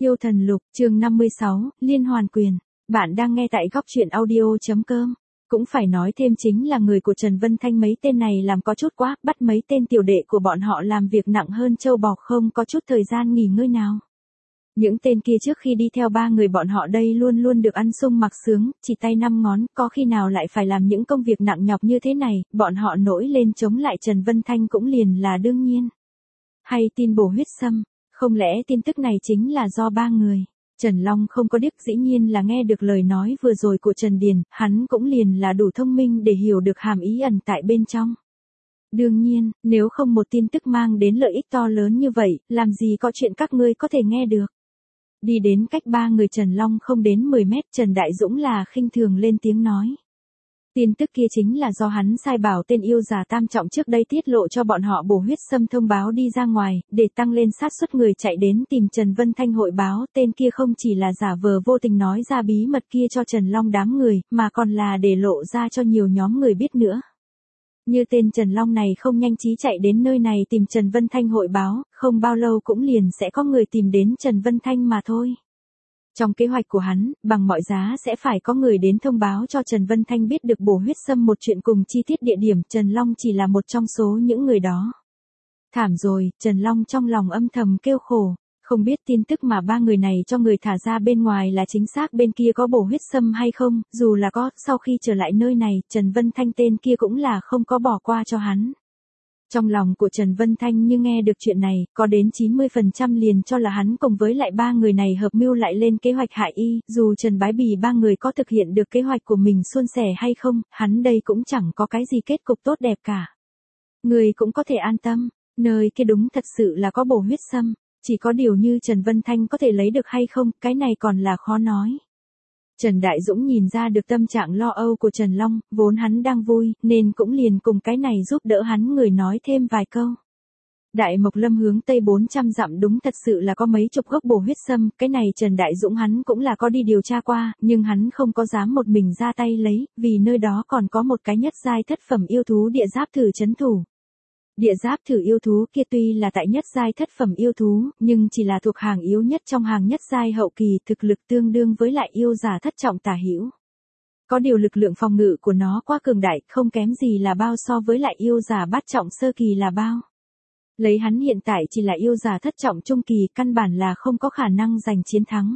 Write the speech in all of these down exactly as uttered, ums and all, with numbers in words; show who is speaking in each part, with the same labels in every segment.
Speaker 1: Yêu thần lục, chương năm mươi sáu, liên hoàn quyền. Bạn đang nghe tại góc truyện audio.com. Cũng phải nói thêm chính là người của Trần Vân Thanh mấy tên này làm có chút quá, bắt mấy tên tiểu đệ của bọn họ làm việc nặng hơn châu bò, không có chút thời gian nghỉ ngơi nào. Những tên kia trước khi đi theo ba người bọn họ đây luôn luôn được ăn sung mặc sướng, chỉ tay năm ngón, có khi nào lại phải làm những công việc nặng nhọc như thế này, bọn họ nổi lên chống lại Trần Vân Thanh cũng liền là đương nhiên. Hay tin bổ huyết xâm, không lẽ tin tức này chính là do ba người? Trần Long không có điếc, dĩ nhiên là nghe được lời nói vừa rồi của Trần Điền, hắn cũng liền là đủ thông minh để hiểu được hàm ý ẩn tại bên trong. Đương nhiên, nếu không một tin tức mang đến lợi ích to lớn như vậy, làm gì có chuyện các ngươi có thể nghe được. Đi đến cách ba người Trần Long không đến mười mét, Trần Đại Dũng là khinh thường lên tiếng nói. Tin tức kia chính là do hắn sai bảo tên yêu già tam trọng trước đây tiết lộ cho bọn họ bổ huyết xâm thông báo đi ra ngoài, để tăng lên sát suất người chạy đến tìm Trần Vân Thanh hội báo. Tên kia không chỉ là giả vờ vô tình nói ra bí mật kia cho Trần Long đám người, mà còn là để lộ ra cho nhiều nhóm người biết nữa. Như tên Trần Long này không nhanh trí chạy đến nơi này tìm Trần Vân Thanh hội báo, không bao lâu cũng liền sẽ có người tìm đến Trần Vân Thanh mà thôi. Trong kế hoạch của hắn, bằng mọi giá sẽ phải có người đến thông báo cho Trần Vân Thanh biết được bổ huyết xâm một chuyện cùng chi tiết địa điểm, Trần Long chỉ là một trong số những người đó. Thảm rồi, Trần Long trong lòng âm thầm kêu khổ, không biết tin tức mà ba người này cho người thả ra bên ngoài là chính xác bên kia có bổ huyết xâm hay không, dù là có, sau khi trở lại nơi này, Trần Vân Thanh tên kia cũng là không có bỏ qua cho hắn. Trong lòng của Trần Vân Thanh như nghe được chuyện này, có đến chín mươi phần trăm liền cho là hắn cùng với lại ba người này hợp mưu lại lên kế hoạch hại y, dù Trần Bái Bì ba người có thực hiện được kế hoạch của mình suôn sẻ hay không, hắn đây cũng chẳng có cái gì kết cục tốt đẹp cả. Người cũng có thể an tâm, nơi kia đúng thật sự là có bổ huyết xâm, chỉ có điều như Trần Vân Thanh có thể lấy được hay không, cái này còn là khó nói. Trần Đại Dũng nhìn ra được tâm trạng lo âu của Trần Long, vốn hắn đang vui, nên cũng liền cùng cái này giúp đỡ hắn người nói thêm vài câu. Đại Mộc Lâm hướng tây bốn trăm dặm đúng thật sự là có mấy chục gốc bổ huyết xâm, cái này Trần Đại Dũng hắn cũng là có đi điều tra qua, nhưng hắn không có dám một mình ra tay lấy, vì nơi đó còn có một cái nhất giai thất phẩm yêu thú địa giáp thử trấn thủ. Địa giáp thử yêu thú kia tuy là tại nhất giai thất phẩm yêu thú, nhưng chỉ là thuộc hàng yếu nhất trong hàng nhất giai hậu kỳ, thực lực tương đương với lại yêu giả thất trọng tả hữu. Có điều lực lượng phòng ngự của nó quá cường đại, không kém gì là bao so với lại yêu giả bát trọng sơ kỳ là bao. Lấy hắn hiện tại chỉ là yêu giả thất trọng trung kỳ, căn bản là không có khả năng giành chiến thắng.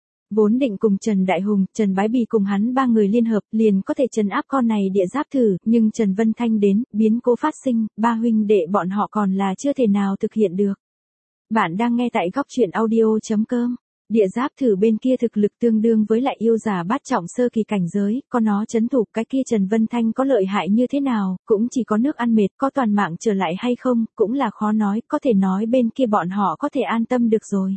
Speaker 1: Vốn định cùng Trần Đại Hùng, Trần Bái Bì cùng hắn ba người liên hợp liền có thể trấn áp con này địa giáp thử, nhưng Trần Vân Thanh đến, biến cố phát sinh, ba huynh đệ bọn họ còn là chưa thể nào thực hiện được. Bạn đang nghe tại góc truyện audio.com. Địa giáp thử bên kia thực lực tương đương với lại yêu giả bát trọng sơ kỳ cảnh giới, có nó trấn thủ, cái kia Trần Vân Thanh có lợi hại như thế nào, cũng chỉ có nước ăn mệt, có toàn mạng trở lại hay không, cũng là khó nói, có thể nói bên kia bọn họ có thể an tâm được rồi.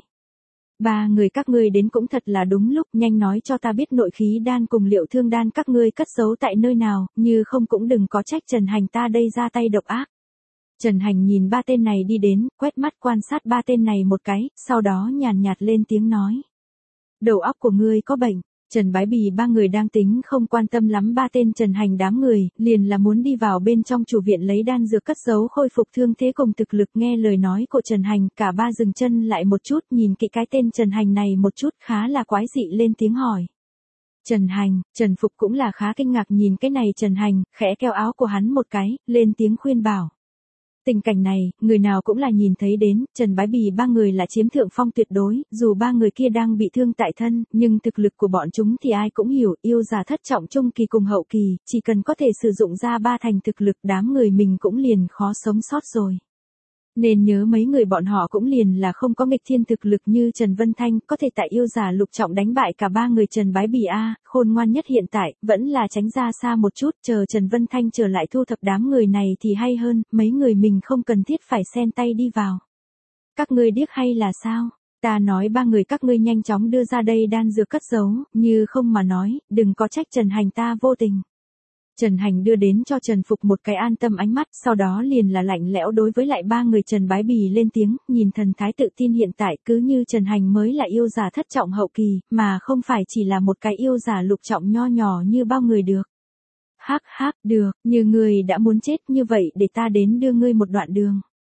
Speaker 1: Ba người các ngươi đến cũng thật là đúng lúc, nhanh nói cho ta biết nội khí đan cùng liệu thương đan các ngươi cất giấu tại nơi nào, như không cũng đừng có trách Trần Hành ta đây ra tay độc ác. Trần Hành nhìn ba tên này đi đến, quét mắt quan sát ba tên này một cái, sau đó nhàn nhạt lên tiếng nói. Đầu óc của ngươi có bệnh. Trần Bái Bì ba người đang tính không quan tâm lắm ba tên Trần Hành đám người, liền là muốn đi vào bên trong chủ viện lấy đan dược cất giấu khôi phục thương thế cùng thực lực. Nghe lời nói của Trần Hành, cả ba dừng chân lại một chút, nhìn kỹ cái tên Trần Hành này một chút, khá là quái dị lên tiếng hỏi. Trần Hành, Trần Phục cũng là khá kinh ngạc nhìn cái này Trần Hành, khẽ kéo áo của hắn một cái, lên tiếng khuyên bảo. Tình cảnh này, người nào cũng là nhìn thấy đến, Trần Bái Bì ba người là chiếm thượng phong tuyệt đối, dù ba người kia đang bị thương tại thân, nhưng thực lực của bọn chúng thì ai cũng hiểu, yêu giả thất trọng trung kỳ cùng hậu kỳ, chỉ cần có thể sử dụng ra ba thành thực lực đám người mình cũng liền khó sống sót rồi. Nên nhớ mấy người bọn họ cũng liền là không có nghịch thiên thực lực như Trần Vân Thanh, có thể tại yêu giả lục trọng đánh bại cả ba người Trần Bái Bì A, khôn ngoan nhất hiện tại, vẫn là tránh ra xa một chút, chờ Trần Vân Thanh trở lại thu thập đám người này thì hay hơn, mấy người mình không cần thiết phải xen tay đi vào. Các ngươi điếc hay là sao? Ta nói ba người các ngươi nhanh chóng đưa ra đây đan dược cất giấu, như không mà nói, đừng có trách Trần Hành ta vô tình. Trần Hành đưa đến cho Trần Phục một cái an tâm ánh mắt, sau đó liền là lạnh lẽo đối với lại ba người Trần Bái Bì lên tiếng, nhìn thần thái tự tin hiện tại cứ như Trần Hành mới là yêu giả thất trọng hậu kỳ, mà không phải chỉ là một cái yêu giả lục trọng nho nhỏ như bao người được. Hắc hắc, được, như ngươi đã muốn chết như vậy để ta đến đưa ngươi một đoạn đường.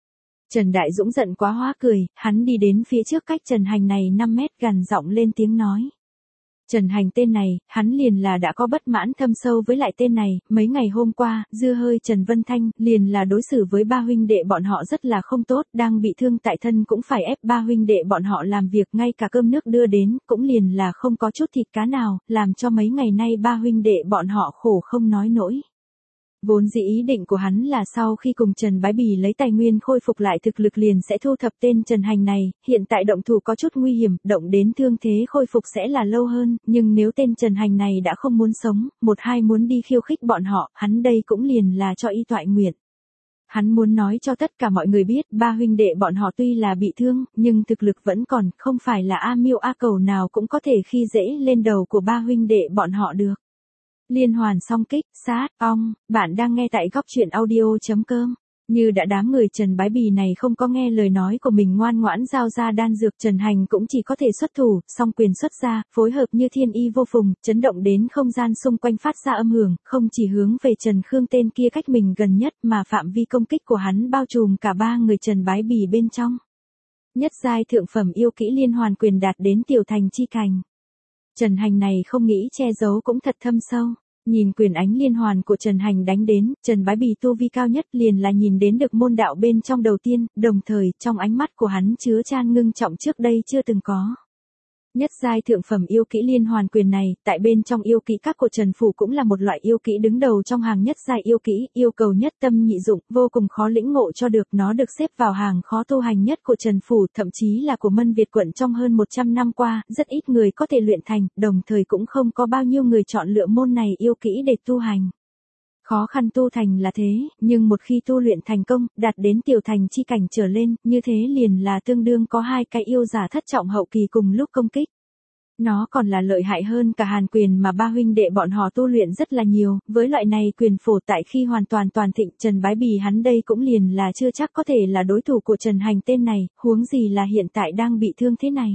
Speaker 1: Trần Đại Dũng giận quá hóa cười, hắn đi đến phía trước cách Trần Hành này năm mét gằn giọng lên tiếng nói. Trần Hành tên này, hắn liền là đã có bất mãn thâm sâu với lại tên này, mấy ngày hôm qua, dưa hơi Trần Vân Thanh, liền là đối xử với ba huynh đệ bọn họ rất là không tốt, đang bị thương tại thân cũng phải ép ba huynh đệ bọn họ làm việc, ngay cả cơm nước đưa đến, cũng liền là không có chút thịt cá nào, làm cho mấy ngày nay ba huynh đệ bọn họ khổ không nói nổi. Vốn dĩ ý định của hắn là sau khi cùng Trần Bái Bì lấy tài nguyên khôi phục lại thực lực liền sẽ thu thập tên Trần Hành này, hiện tại động thủ có chút nguy hiểm, động đến thương thế khôi phục sẽ là lâu hơn, nhưng nếu tên Trần Hành này đã không muốn sống, một hai muốn đi khiêu khích bọn họ, hắn đây cũng liền là cho y toại nguyện. Hắn muốn nói cho tất cả mọi người biết, ba huynh đệ bọn họ tuy là bị thương, nhưng thực lực vẫn còn, không phải là A Miêu A Cầu nào cũng có thể khi dễ lên đầu của ba huynh đệ bọn họ được. Liên hoàn song kích, sát, ong, bạn đang nghe tại góc truyện audio.com. Như đã đám người Trần Bái Bì này không có nghe lời nói của mình ngoan ngoãn giao ra đan dược, Trần Hành cũng chỉ có thể xuất thủ, song quyền xuất ra, phối hợp như thiên y vô phùng, chấn động đến không gian xung quanh phát ra âm hưởng, không chỉ hướng về Trần Khương tên kia cách mình gần nhất mà phạm vi công kích của hắn bao trùm cả ba người Trần Bái Bì bên trong. Nhất giai thượng phẩm yêu kỹ liên hoàn quyền đạt đến tiểu thành chi cảnh. Trần Hành này không nghĩ che giấu cũng thật thâm sâu. Nhìn quyền ánh liên hoàn của Trần Hành đánh đến, Trần Bái Bì tu vi cao nhất liền là nhìn đến được môn đạo bên trong đầu tiên, đồng thời trong ánh mắt của hắn chứa chan ngưng trọng trước đây chưa từng có. Nhất giai thượng phẩm yêu kỹ liên hoàn quyền này, tại bên trong yêu kỹ các của Trần Phủ cũng là một loại yêu kỹ đứng đầu trong hàng nhất giai yêu kỹ, yêu cầu nhất tâm nhị dụng, vô cùng khó lĩnh ngộ cho được, nó được xếp vào hàng khó tu hành nhất của Trần Phủ, thậm chí là của Mân Việt quận trong hơn một trăm năm qua, rất ít người có thể luyện thành, đồng thời cũng không có bao nhiêu người chọn lựa môn này yêu kỹ để tu hành. Khó khăn tu thành là thế, nhưng một khi tu luyện thành công, đạt đến tiểu thành chi cảnh trở lên, như thế liền là tương đương có hai cái yêu giả thất trọng hậu kỳ cùng lúc công kích. Nó còn là lợi hại hơn cả hàn quyền mà ba huynh đệ bọn họ tu luyện rất là nhiều, với loại này quyền phổ tại khi hoàn toàn toàn thịnh, Trần Bái Bì hắn đây cũng liền là chưa chắc có thể là đối thủ của Trần Hành tên này, huống gì là hiện tại đang bị thương thế này.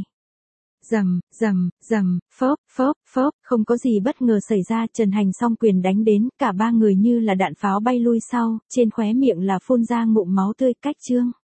Speaker 1: Rầm, rầm, rầm, phốp, phốp, phốp, không có gì bất ngờ xảy ra, Trần Hành song quyền đánh đến, cả ba người như là đạn pháo bay lui sau, trên khóe miệng là phun ra ngụm máu tươi, cách chương.